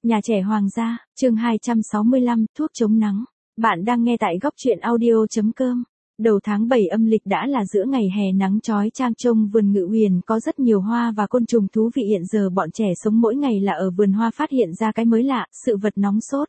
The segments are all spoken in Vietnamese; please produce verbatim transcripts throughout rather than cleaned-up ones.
Nhà trẻ Hoàng gia, chương hai trăm sáu mươi lăm, thuốc chống nắng. Bạn đang nghe tại góc truyện audio chấm com. Đầu tháng bảy âm lịch đã là giữa ngày hè nắng chói chang, trông vườn Ngự Huyền có rất nhiều hoa và côn trùng thú vị. Hiện giờ bọn trẻ sống mỗi ngày là ở vườn hoa phát hiện ra cái mới lạ, sự vật nóng sốt.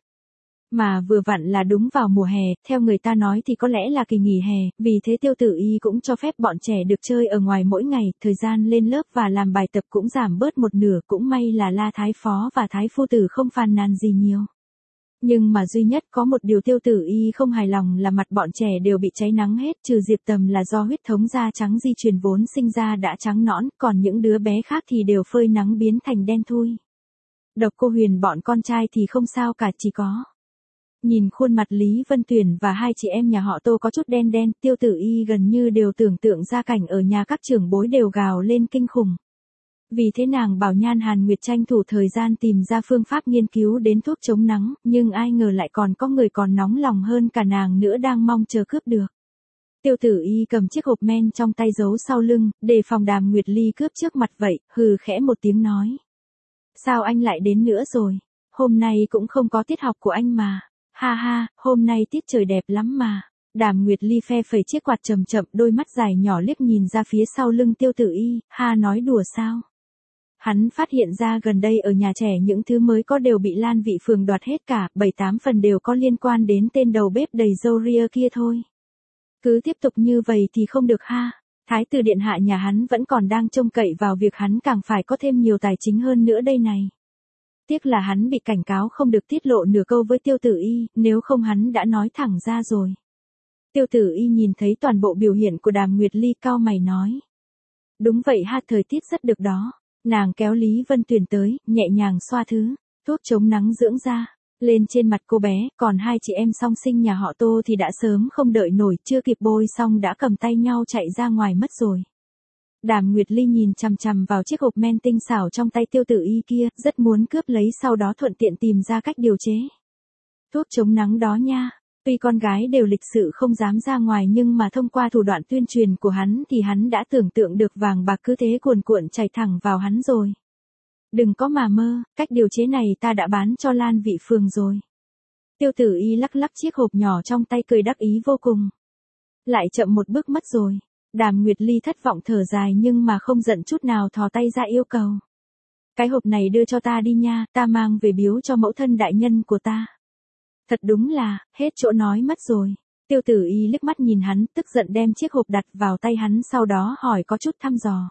Mà vừa vặn là đúng vào mùa hè, theo người ta nói thì có lẽ là kỳ nghỉ hè, vì thế Tiêu Tử Y cũng cho phép bọn trẻ được chơi ở ngoài mỗi ngày, thời gian lên lớp và làm bài tập cũng giảm bớt một nửa, cũng may là La Thái Phó và Thái Phu Tử không phàn nàn gì nhiều. Nhưng mà duy nhất có một điều Tiêu Tử Y không hài lòng là mặt bọn trẻ đều bị cháy nắng hết, trừ Diệp Tầm là do huyết thống da trắng di truyền vốn sinh ra đã trắng nõn, còn những đứa bé khác thì đều phơi nắng biến thành đen thui. Độc Cô Huyền bọn con trai thì không sao cả, chỉ có nhìn khuôn mặt Lý Vân Tuyển và hai chị em nhà họ Tô có chút đen đen, Tiêu Tử Y gần như đều tưởng tượng ra cảnh ở nhà các trưởng bối đều gào lên kinh khủng. Vì thế nàng bảo Nhan Hàn Nguyệt tranh thủ thời gian tìm ra phương pháp nghiên cứu đến thuốc chống nắng, nhưng ai ngờ lại còn có người còn nóng lòng hơn cả nàng nữa đang mong chờ cướp được. Tiêu Tử Y cầm chiếc hộp men trong tay giấu sau lưng, đề phòng Đàm Nguyệt Ly cướp trước mặt vậy, hừ khẽ một tiếng nói. Sao anh lại đến nữa rồi? Hôm nay cũng không có tiết học của anh mà. Ha ha, hôm nay tiết trời đẹp lắm mà. Đàm Nguyệt Ly phe phẩy chiếc quạt chậm chậm, đôi mắt dài nhỏ liếc nhìn ra phía sau lưng Tiêu Tử Y, ha nói đùa sao? Hắn phát hiện ra gần đây ở nhà trẻ những thứ mới có đều bị Lan Vị Phường đoạt hết cả, bảy tám phần đều có liên quan đến tên đầu bếp đầy râu ria kia thôi. Cứ tiếp tục như vậy thì không được ha. Thái tử điện hạ nhà hắn vẫn còn đang trông cậy vào việc hắn càng phải có thêm nhiều tài chính hơn nữa đây này. Tiếc là hắn bị cảnh cáo không được tiết lộ nửa câu với Tiêu Tử Y, nếu không hắn đã nói thẳng ra rồi. Tiêu Tử Y nhìn thấy toàn bộ biểu hiện của Đàm Nguyệt Ly cau mày nói. Đúng vậy ha, thời tiết rất được đó. Nàng kéo Lý Vân Tuyền tới, nhẹ nhàng xoa thứ thuốc chống nắng dưỡng da lên trên mặt cô bé, còn hai chị em song sinh nhà họ Tô thì đã sớm không đợi nổi, chưa kịp bôi xong đã cầm tay nhau chạy ra ngoài mất rồi. Đàm Nguyệt Ly nhìn chằm chằm vào chiếc hộp men tinh xảo trong tay Tiêu Tử Y kia, rất muốn cướp lấy sau đó thuận tiện tìm ra cách điều chế thuốc chống nắng đó nha. Tuy con gái đều lịch sự không dám ra ngoài nhưng mà thông qua thủ đoạn tuyên truyền của hắn thì hắn đã tưởng tượng được vàng bạc cứ thế cuồn cuộn chảy thẳng vào hắn rồi. Đừng có mà mơ, cách điều chế này ta đã bán cho Lan Vị Phường rồi. Tiêu Tử Y lắc lắc chiếc hộp nhỏ trong tay cười đắc ý vô cùng. Lại chậm một bước mất rồi. Đàm Nguyệt Ly thất vọng thở dài nhưng mà không giận chút nào, thò tay ra yêu cầu. Cái hộp này đưa cho ta đi nha, ta mang về biếu cho mẫu thân đại nhân của ta. Thật đúng là, hết chỗ nói mất rồi. Tiêu Tử Y liếc mắt nhìn hắn, tức giận đem chiếc hộp đặt vào tay hắn, sau đó hỏi có chút thăm dò.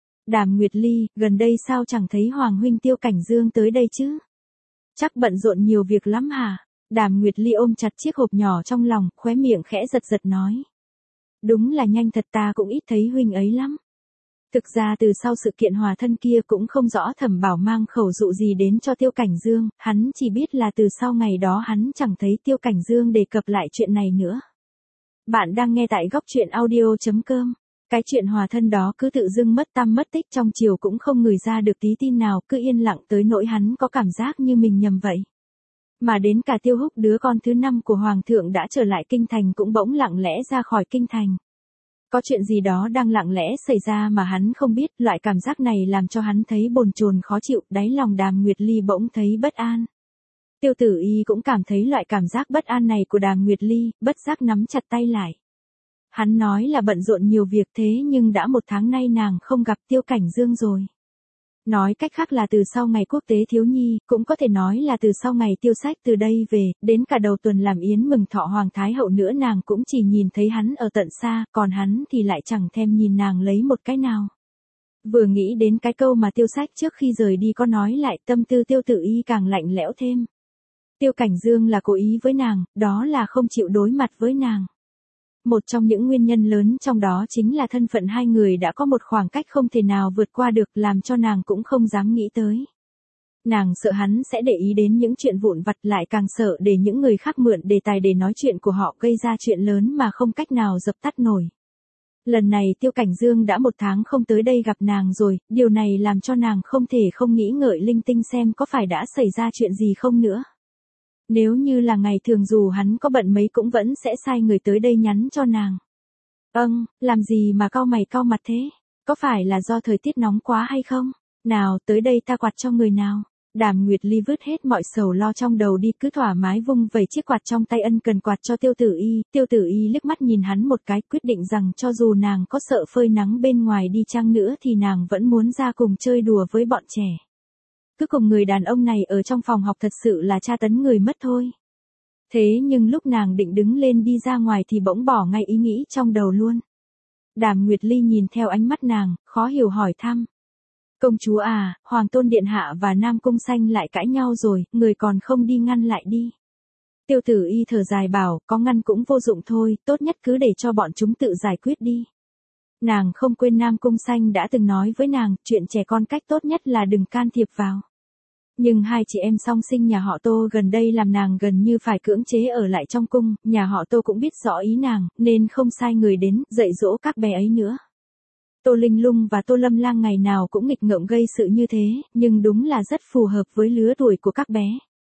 Đàm Nguyệt Ly, gần đây sao chẳng thấy Hoàng huynh Tiêu Cảnh Dương tới đây chứ? Chắc bận rộn nhiều việc lắm hả? Đàm Nguyệt Ly ôm chặt chiếc hộp nhỏ trong lòng, khóe miệng khẽ giật giật nói. Đúng là nhanh thật, ta cũng ít thấy huynh ấy lắm. Thực ra từ sau sự kiện hòa thân kia cũng không rõ Thẩm Bảo mang khẩu dụ gì đến cho Tiêu Cảnh Dương, hắn chỉ biết là từ sau ngày đó hắn chẳng thấy Tiêu Cảnh Dương đề cập lại chuyện này nữa. Bạn đang nghe tại góc truyện audio chấm com. Cái chuyện hòa thân đó cứ tự dưng mất tăm mất tích trong chiều cũng không ngửi ra được tí tin nào, cứ yên lặng tới nỗi hắn có cảm giác như mình nhầm vậy. Mà đến cả Tiêu Húc đứa con thứ năm của Hoàng thượng đã trở lại kinh thành cũng bỗng lặng lẽ ra khỏi kinh thành. Có chuyện gì đó đang lặng lẽ xảy ra mà hắn không biết, loại cảm giác này làm cho hắn thấy bồn chồn khó chịu, đáy lòng Đàm Nguyệt Ly bỗng thấy bất an. Tiêu Tử Y cũng cảm thấy loại cảm giác bất an này của Đàm Nguyệt Ly, bất giác nắm chặt tay lại. Hắn nói là bận rộn nhiều việc thế nhưng đã một tháng nay nàng không gặp Tiêu Cảnh Dương rồi. Nói cách khác là từ sau ngày quốc tế thiếu nhi, cũng có thể nói là từ sau ngày Tiêu Sách từ đây về, đến cả đầu tuần làm yến mừng thọ Hoàng Thái Hậu nữa nàng cũng chỉ nhìn thấy hắn ở tận xa, còn hắn thì lại chẳng thèm nhìn nàng lấy một cái nào. Vừa nghĩ đến cái câu mà Tiêu Sách trước khi rời đi có nói lại, tâm tư Tiêu Tử Y càng lạnh lẽo thêm. Tiêu Cảnh Dương là cố ý với nàng, đó là không chịu đối mặt với nàng. Một trong những nguyên nhân lớn trong đó chính là thân phận hai người đã có một khoảng cách không thể nào vượt qua được, làm cho nàng cũng không dám nghĩ tới. Nàng sợ hắn sẽ để ý đến những chuyện vụn vặt, lại càng sợ để những người khác mượn đề tài để nói chuyện của họ gây ra chuyện lớn mà không cách nào dập tắt nổi. Lần này Tiêu Cảnh Dương đã một tháng không tới đây gặp nàng rồi, điều này làm cho nàng không thể không nghĩ ngợi linh tinh xem có phải đã xảy ra chuyện gì không nữa. Nếu như là ngày thường dù hắn có bận mấy cũng vẫn sẽ sai người tới đây nhắn cho nàng. Âng, làm gì mà cau mày cau mặt thế? Có phải là do thời tiết nóng quá hay không? Nào tới đây ta quạt cho người nào. Đàm Nguyệt Ly vứt hết mọi sầu lo trong đầu đi, cứ thoải mái vung vẩy chiếc quạt trong tay ân cần quạt cho Tiêu Tử Y. Tiêu Tử Y liếc mắt nhìn hắn một cái, quyết định rằng cho dù nàng có sợ phơi nắng bên ngoài đi chăng nữa thì nàng vẫn muốn ra cùng chơi đùa với bọn trẻ. Cứ cùng người đàn ông này ở trong phòng học thật sự là tra tấn người mất thôi. Thế nhưng lúc nàng định đứng lên đi ra ngoài thì bỗng bỏ ngay ý nghĩ trong đầu luôn. Đàm Nguyệt Ly nhìn theo ánh mắt nàng, khó hiểu hỏi thăm. Công chúa à, Hoàng tôn điện hạ và Nam Cung Xanh lại cãi nhau rồi, người còn không đi ngăn lại đi. Tiêu Tử Y thở dài bảo, có ngăn cũng vô dụng thôi, tốt nhất cứ để cho bọn chúng tự giải quyết đi. Nàng không quên Nam Cung Xanh đã từng nói với nàng, chuyện trẻ con cách tốt nhất là đừng can thiệp vào. Nhưng hai chị em song sinh nhà họ Tô gần đây làm nàng gần như phải cưỡng chế ở lại trong cung, nhà họ Tô cũng biết rõ ý nàng, nên không sai người đến, dạy dỗ các bé ấy nữa. Tô Linh Lung và Tô Lâm Lang ngày nào cũng nghịch ngợm gây sự như thế, nhưng đúng là rất phù hợp với lứa tuổi của các bé.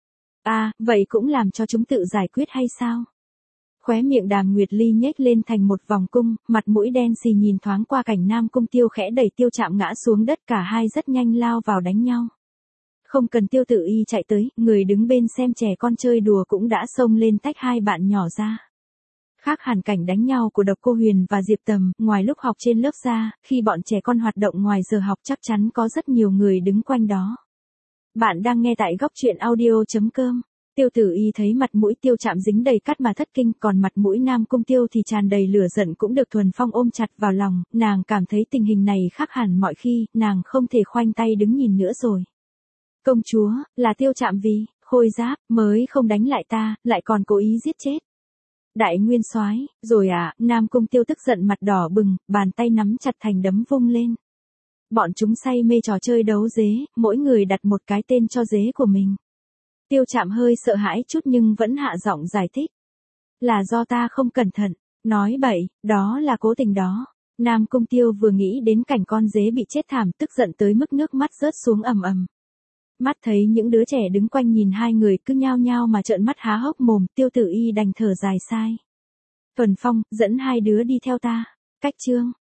À, vậy cũng làm cho chúng tự giải quyết hay sao? Khóe miệng Đàm Nguyệt Ly nhếch lên thành một vòng cung, mặt mũi đen xì nhìn thoáng qua cảnh Nam Cung Tiêu khẽ đẩy Tiêu Trạm ngã xuống đất, cả hai rất nhanh lao vào đánh nhau. Không cần Tiêu Tử Y chạy tới, người đứng bên xem trẻ con chơi đùa cũng đã xông lên tách hai bạn nhỏ ra. Khác hẳn cảnh đánh nhau của Độc Cô Huyền và Diệp Tầm, ngoài lúc học trên lớp ra, khi bọn trẻ con hoạt động ngoài giờ học chắc chắn có rất nhiều người đứng quanh đó. Bạn đang nghe tại góc truyện audio chấm com. Tiêu Tử Y thấy mặt mũi Tiêu Trạm dính đầy cát mà thất kinh, còn mặt mũi Nam Cung Tiêu thì tràn đầy lửa giận cũng được Thuần Phong ôm chặt vào lòng, nàng cảm thấy tình hình này khác hẳn mọi khi, nàng không thể khoanh tay đứng nhìn nữa rồi. Công chúa, là Tiêu Trạm vì, khôi giáp, mới không đánh lại ta, lại còn cố ý giết chết. Đại nguyên soái, rồi à, Nam Cung Tiêu tức giận mặt đỏ bừng, bàn tay nắm chặt thành đấm vung lên. Bọn chúng say mê trò chơi đấu dế, mỗi người đặt một cái tên cho dế của mình. Tiêu Trạm hơi sợ hãi chút nhưng vẫn hạ giọng giải thích. Là do ta không cẩn thận, nói bậy, đó là cố tình đó. Nam Cung Tiêu vừa nghĩ đến cảnh con dế bị chết thảm, tức giận tới mức nước mắt rớt xuống ầm ầm. Mắt thấy những đứa trẻ đứng quanh nhìn hai người cứ nhao nhao mà trợn mắt há hốc mồm, Tiêu Tử Y đành thở dài sai. Thuần Phong, dẫn hai đứa đi theo ta. Cách chương.